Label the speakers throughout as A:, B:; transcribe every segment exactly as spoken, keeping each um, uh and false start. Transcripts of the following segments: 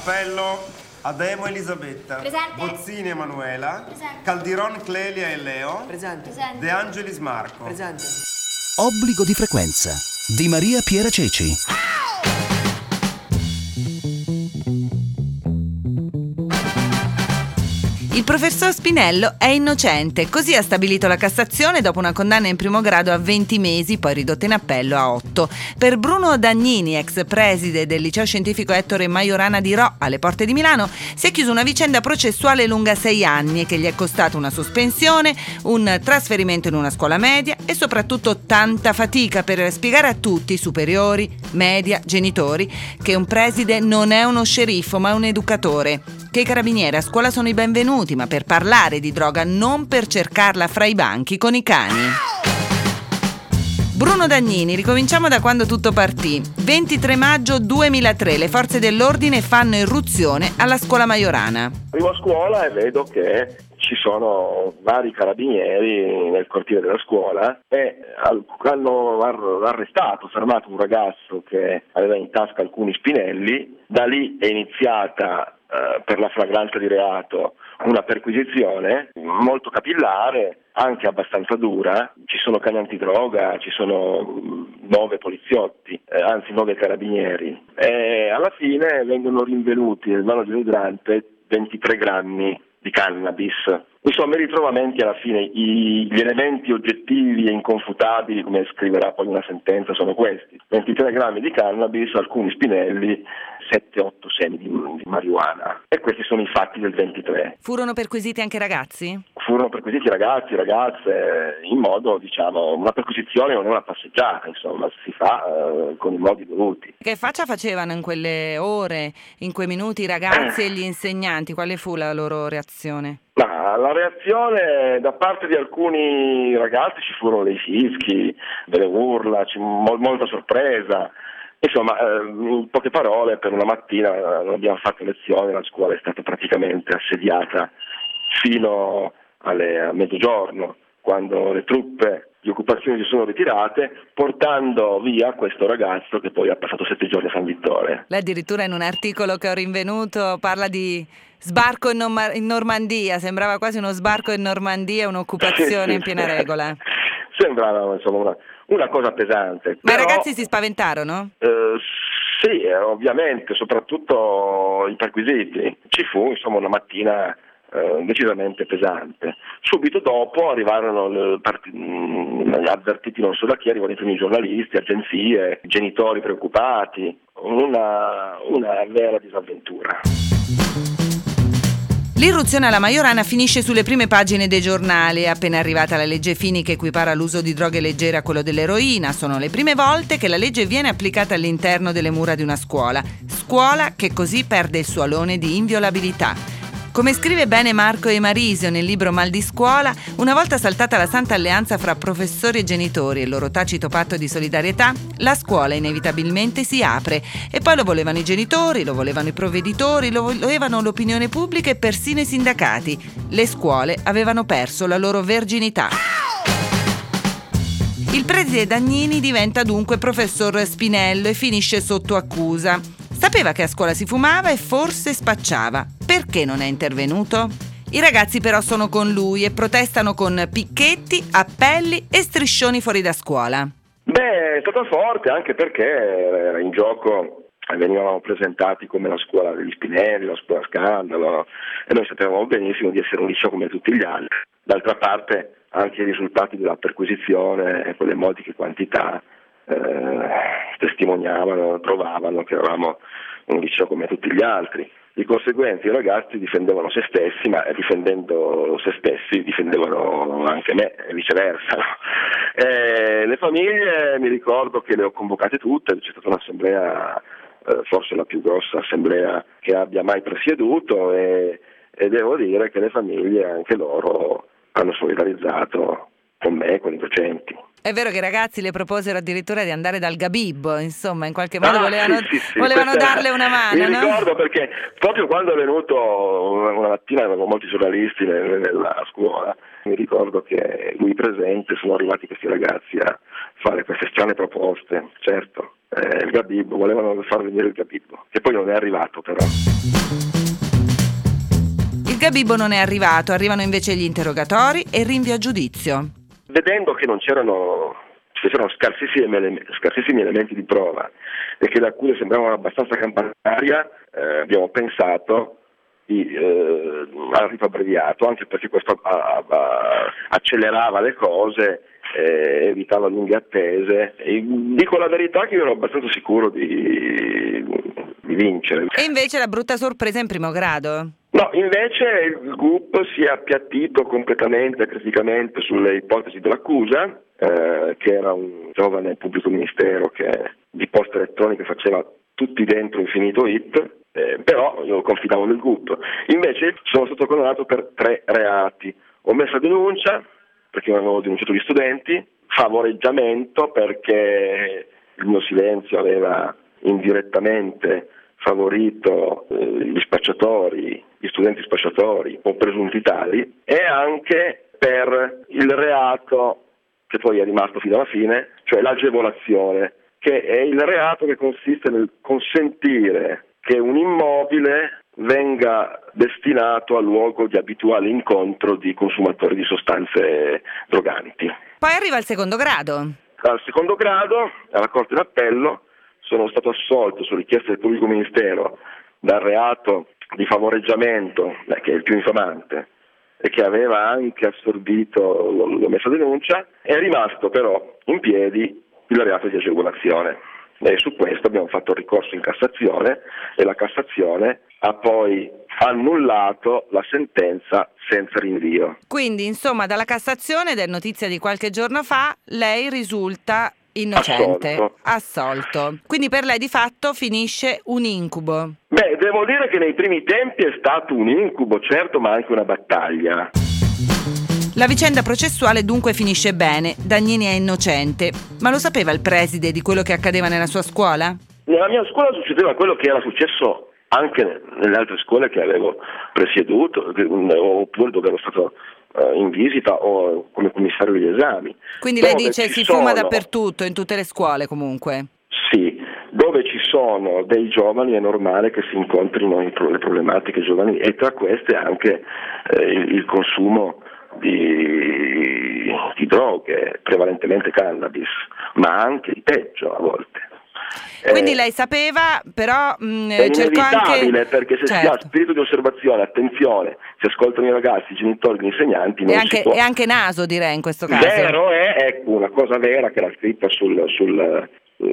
A: Appello Ademo Elisabetta.
B: Presente.
A: Bozzini Emanuela.
B: Presente.
A: Caldiron Clelia e Leo.
C: Presente.
B: Presente.
A: De Angelis Marco.
C: Presente.
D: Obbligo di frequenza di Maria Piera Ceci.
E: Il professor Spinello è innocente, così ha stabilito la Cassazione dopo una condanna in primo grado a venti mesi, poi ridotta in appello a otto. Per Bruno Dagnini, ex preside del liceo scientifico Ettore Majorana di Rho, alle porte di Milano, si è chiusa una vicenda processuale lunga sei anni e che gli è costata una sospensione, un trasferimento in una scuola media e soprattutto tanta fatica per spiegare a tutti, superiori, media, genitori, che un preside non è uno sceriffo ma un educatore, che i carabinieri a scuola sono i benvenuti, ma per parlare di droga, non per cercarla fra i banchi con i cani. Bruno Dagnini, ricominciamo da quando tutto partì. ventitré maggio duemilatré, le forze dell'ordine fanno irruzione alla scuola Majorana.
F: Arrivo a scuola e vedo che ci sono vari carabinieri nel cortile della scuola e hanno arrestato, fermato un ragazzo che aveva in tasca alcuni spinelli. Da lì è iniziata eh, per la flagranza di reato una perquisizione molto capillare, anche abbastanza dura. Ci sono cani antidroga, ci sono nove poliziotti, eh, anzi nove carabinieri, e alla fine vengono rinvenuti nel vano dell'idrante ventitré grammi di cannabis. Insomma, i ritrovamenti alla fine, i, gli elementi oggettivi e inconfutabili, come scriverà poi una sentenza, sono questi: ventitré grammi di cannabis, alcuni spinelli, sette otto semi di, di marijuana. E questi sono i fatti del ventitré.
E: Furono perquisiti anche ragazzi?
F: Furono perquisiti ragazzi, ragazze, in modo, diciamo, una perquisizione non è una passeggiata, insomma, si fa eh, con i modi dovuti.
E: Che faccia facevano in quelle ore, in quei minuti i ragazzi e gli insegnanti? Quale fu la loro reazione?
F: Ma la reazione da parte di alcuni ragazzi, ci furono dei fischi, delle urla, ci, mo, molta sorpresa. Insomma, eh, in poche parole, per una mattina non abbiamo fatto lezione, la scuola è stata praticamente assediata fino alle, a mezzogiorno, quando le truppe di occupazione si sono ritirate, portando via questo ragazzo che poi ha passato sette giorni a San Vittore.
E: Lei addirittura in un articolo che ho rinvenuto parla di sbarco in, Nom- in Normandia, sembrava quasi uno sbarco in Normandia, un'occupazione
F: Sì, sì,
E: in piena regola.
F: Sembrava, insomma, una, una cosa pesante.
E: Ma
F: Però,
E: i ragazzi si spaventarono?
F: Eh, sì, eh, ovviamente, soprattutto i perquisiti. Ci fu, insomma, una mattina eh, decisamente pesante. Subito dopo arrivarono, le part- mh, avvertiti non solo da chi, arrivano i primi giornalisti, agenzie, genitori preoccupati, una, una vera disavventura.
E: L'irruzione alla Majorana finisce sulle prime pagine dei giornali. È appena arrivata la legge Fini che equipara l'uso di droghe leggere a quello dell'eroina. Sono le prime volte che la legge viene applicata all'interno delle mura di una scuola. Scuola che così perde il suo alone di inviolabilità. Come scrive bene Marco Emarisio nel libro Mal di scuola, una volta saltata la santa alleanza fra professori e genitori e il loro tacito patto di solidarietà, la scuola inevitabilmente si apre. E poi lo volevano i genitori, lo volevano i provveditori, lo volevano l'opinione pubblica e persino i sindacati. Le scuole avevano perso la loro verginità. Il preside Dagnini diventa dunque professor Spinello e finisce sotto accusa. Sapeva che a scuola si fumava e forse spacciava. Perché non è intervenuto? I ragazzi però sono con lui e protestano con picchetti, appelli e striscioni fuori da scuola.
F: Beh, è stato forte anche perché era in gioco, venivamo presentati come la scuola degli Spinelli, la scuola scandalo, e noi sapevamo benissimo di essere un liceo come tutti gli altri. D'altra parte anche i risultati della perquisizione e quelle modiche quantità eh, testimoniavano, provavano che eravamo un liceo come tutti gli altri. Di conseguenza i ragazzi difendevano se stessi, ma difendendo se stessi difendevano anche me e viceversa. E le famiglie, mi ricordo che le ho convocate tutte, c'è stata un'assemblea, eh, forse la più grossa assemblea che abbia mai presieduto, e, e devo dire che le famiglie, anche loro, hanno solidarizzato con me e con i docenti.
E: È vero che i ragazzi le proposero addirittura di andare dal Gabib, insomma, in qualche modo
F: ah,
E: volevano,
F: sì, sì, sì.
E: volevano darle una mano,
F: mi
E: no?
F: Mi ricordo perché proprio quando è venuto una mattina, avevamo molti giornalisti nella scuola, mi ricordo che lui presente, sono arrivati questi ragazzi a fare queste strane proposte, certo. Eh, il Gabibbo, volevano far venire il Gabibbo, che poi non è arrivato però.
E: Il Gabibbo non è arrivato, arrivano invece gli interrogatori e rinvio a giudizio.
F: Vedendo che non c'erano, c'erano scarsissimi, ele- scarsissimi elementi di prova e che le accuse sembravano abbastanza campanaria, eh, abbiamo pensato di, eh, al rito abbreviato, anche perché questo a- a- accelerava le cose, eh, evitava lunghe attese. E dico la verità che io ero abbastanza sicuro di, di vincere.
E: E invece la brutta sorpresa in primo grado?
F: No, invece il G U P si è appiattito completamente, criticamente sulle ipotesi dell'accusa, eh, che era un giovane pubblico ministero che di poste elettroniche faceva tutti dentro infinito hit, eh, però io confidavo nel G U P. Invece sono stato condannato per tre reati: omessa denuncia, perché non avevo denunciato gli studenti; favoreggiamento, perché il mio silenzio aveva indirettamente favorito eh, gli spacciatori, gli studenti spacciatori o presunti tali, e anche per il reato che poi è rimasto fino alla fine, cioè l'agevolazione, che è il reato che consiste nel consentire che un immobile venga destinato a luogo di abituale incontro di consumatori di sostanze droganti.
E: Poi arriva il secondo grado.
F: Al secondo grado, alla Corte d'Appello, sono stato assolto su richiesta del pubblico ministero dal reato di favoreggiamento, eh, che è il più infamante e che aveva anche assorbito l'omessa denuncia. È rimasto però in piedi il reato di agevolazione, e su questo abbiamo fatto ricorso in Cassazione e la Cassazione ha poi annullato la sentenza senza rinvio.
E: Quindi, insomma, dalla Cassazione ed è notizia di qualche giorno fa, lei risulta innocente,
F: Assolto.
E: assolto. Quindi per lei di fatto finisce un incubo.
F: Beh, devo dire che nei primi tempi è stato un incubo, certo, ma anche una battaglia.
E: La vicenda processuale dunque finisce bene, Dagnini è innocente, ma lo sapeva il preside di quello che accadeva nella sua scuola?
F: Nella mia scuola succedeva quello che era successo anche nelle altre scuole che avevo presieduto, che- oppure dove ero stato eh, in visita o come commissario degli esami.
E: Quindi lei
F: Dove
E: dice
F: ci
E: si fuma
F: sono-
E: dappertutto, in tutte le scuole comunque.
F: Sì, dove ci sono dei giovani è normale che si incontrino i pro- le problematiche giovanili, e tra queste anche eh, il, il consumo di, di droghe, prevalentemente cannabis, ma anche di peggio a volte.
E: Quindi
F: Eh,
E: lei sapeva, però mh,
F: È
E: cercò anche...
F: inevitabile, perché se si ha
E: Certo.
F: spirito di osservazione, attenzione, si ascoltano i ragazzi, i genitori, gli insegnanti, non
E: E
F: si
E: anche,
F: può.
E: e anche naso, direi, in questo caso.
F: Vero è, ecco, una cosa vera che era scritta sul, sul,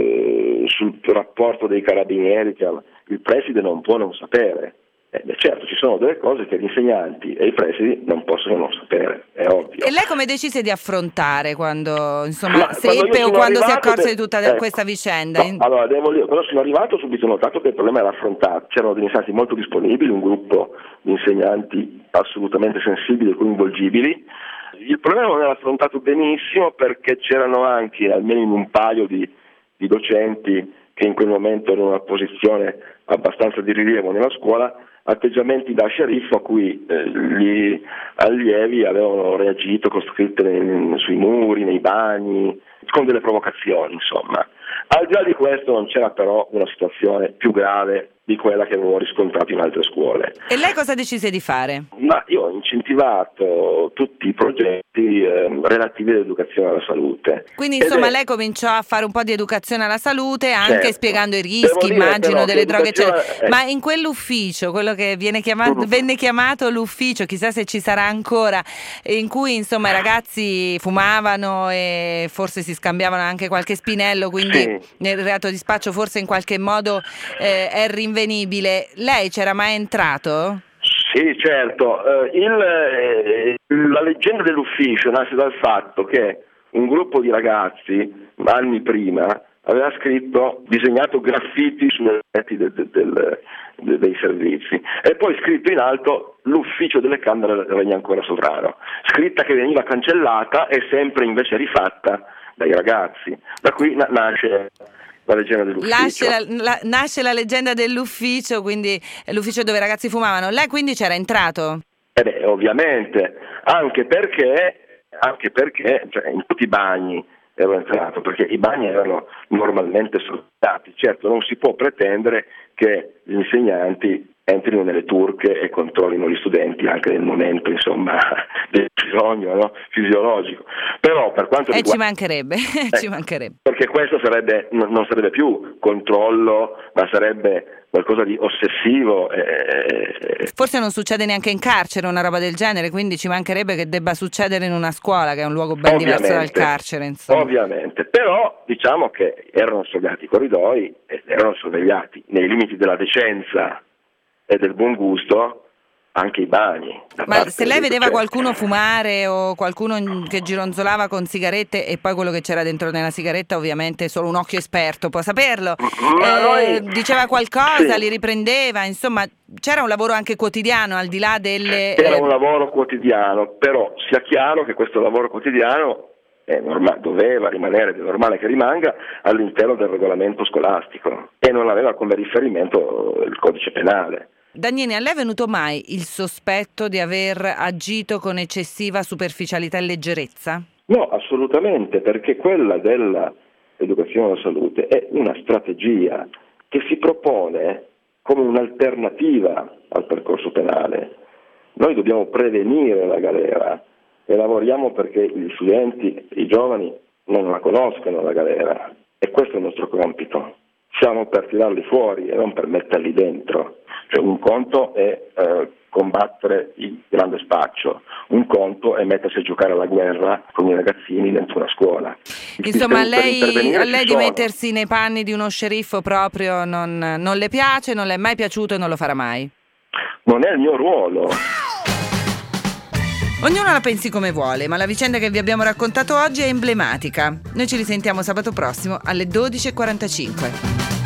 F: eh, sul rapporto dei carabinieri, che il preside non può non sapere. Eh, beh, certo, ci sono delle cose che gli insegnanti e i presidi non possono non sapere, è ovvio.
E: E lei come decise di affrontare quando, insomma,
F: Ma quando
E: seppe
F: io
E: o
F: sono
E: quando si
F: arrivato,
E: accorse
F: de-
E: di tutta
F: ecco,
E: questa vicenda?
F: no,
E: In-
F: allora, devo dire, quando sono arrivato subito ho notato che il problema era affrontato, c'erano degli insegnanti molto disponibili, un gruppo di insegnanti assolutamente sensibili e coinvolgibili. Il problema non era affrontato benissimo perché c'erano anche, almeno in un paio di, di docenti che in quel momento erano in una posizione abbastanza di rilievo nella scuola, atteggiamenti da sceriffo a cui eh, gli allievi avevano reagito con scritte nei- sui muri, nei bagni, con delle provocazioni, insomma. Al di là di questo non c'era però una situazione più grave di quella che avevo riscontrato in altre scuole.
E: E lei cosa decise di fare?
F: Ma io ho incentivato tutti i progetti eh, relativi all'educazione alla salute.
E: Quindi,
F: Ed
E: insomma,
F: è-
E: lei cominciò a fare un po' di educazione alla salute, anche
F: Certo.
E: spiegando i
F: Devo
E: rischi,
F: dire
E: immagino,
F: però
E: delle
F: che
E: droghe, eccetera.
F: l'educazione- eh.
E: Ma in quell'ufficio, quello che viene chiamato,
F: Mm.
E: venne chiamato l'ufficio, chissà se ci sarà ancora, in cui, insomma, i ragazzi fumavano e forse si scambiavano anche qualche spinello, quindi
F: Sì.
E: nel reato di spaccio forse in qualche modo eh, è rinvenibile. Lei c'era mai entrato?
F: Sì, certo. Eh, il, eh, la leggenda dell'ufficio nasce dal fatto che un gruppo di ragazzi, anni prima, aveva scritto, disegnato graffiti sulle reti de- de- del- de- dei servizi, e poi scritto in alto l'ufficio delle Camere del Regno ancora sovrano, scritta che veniva cancellata e sempre invece rifatta dai ragazzi. Da qui na- nasce la leggenda dell'ufficio.
E: Nasce la, la- nasce la leggenda dell'ufficio, quindi è l'ufficio dove i ragazzi fumavano. Lei quindi c'era entrato?
F: Eh beh, ovviamente, anche perché, anche perché cioè, in tutti i bagni ero entrato, perché i bagni erano normalmente sorvegliati. Certo, non si può pretendere che gli insegnanti entrino nelle turche e controllino gli studenti anche nel momento, insomma, del bisogno, no? Fisiologico. Però per quanto
E: eh,
F: riguarda...
E: ci mancherebbe,
F: eh,
E: ci mancherebbe.
F: Perché questo sarebbe, non sarebbe più controllo, ma sarebbe qualcosa di ossessivo. Eh...
E: Forse non succede neanche in carcere una roba del genere, quindi ci mancherebbe che debba succedere in una scuola, che è un luogo ben
F: Ovviamente,
E: diverso dal carcere, insomma.
F: Ovviamente, però diciamo che erano sorvegliati i corridoi ed erano sorvegliati nei limiti della decenza e del buon gusto anche i bagni.
E: Ma se lei vedeva
F: cioè,
E: qualcuno fumare o qualcuno che gironzolava con sigarette, e poi quello che c'era dentro nella sigaretta ovviamente solo un occhio esperto può saperlo,
F: Ma
E: eh,
F: noi...
E: diceva qualcosa,
F: sì.
E: li riprendeva, insomma c'era un lavoro anche quotidiano al di là delle...
F: Era
E: eh...
F: un lavoro quotidiano, però sia chiaro che questo lavoro quotidiano è normale, doveva rimanere, ed è normale che rimanga, all'interno del regolamento scolastico e non aveva come riferimento il codice penale.
E: Dagnini, a lei è venuto mai il sospetto di aver agito con eccessiva superficialità e leggerezza?
F: No, assolutamente, perché quella dell'educazione alla salute è una strategia che si propone come un'alternativa al percorso penale. Noi dobbiamo prevenire la galera e lavoriamo perché gli studenti, i giovani, non la conoscano la galera, e questo è il nostro compito. Siamo per tirarli fuori e non per metterli dentro. Cioè, un conto è eh, combattere il grande spaccio, un conto è mettersi a giocare alla guerra con i ragazzini dentro una scuola.
E: Insomma, a lei, a lei di
F: sono.
E: mettersi nei panni di uno sceriffo proprio non, non le piace, non le è mai piaciuto e non lo farà mai?
F: Non è il mio ruolo.
E: Ognuno la pensi come vuole, ma la vicenda che vi abbiamo raccontato oggi è emblematica. Noi ci risentiamo sabato prossimo alle dodici e quarantacinque.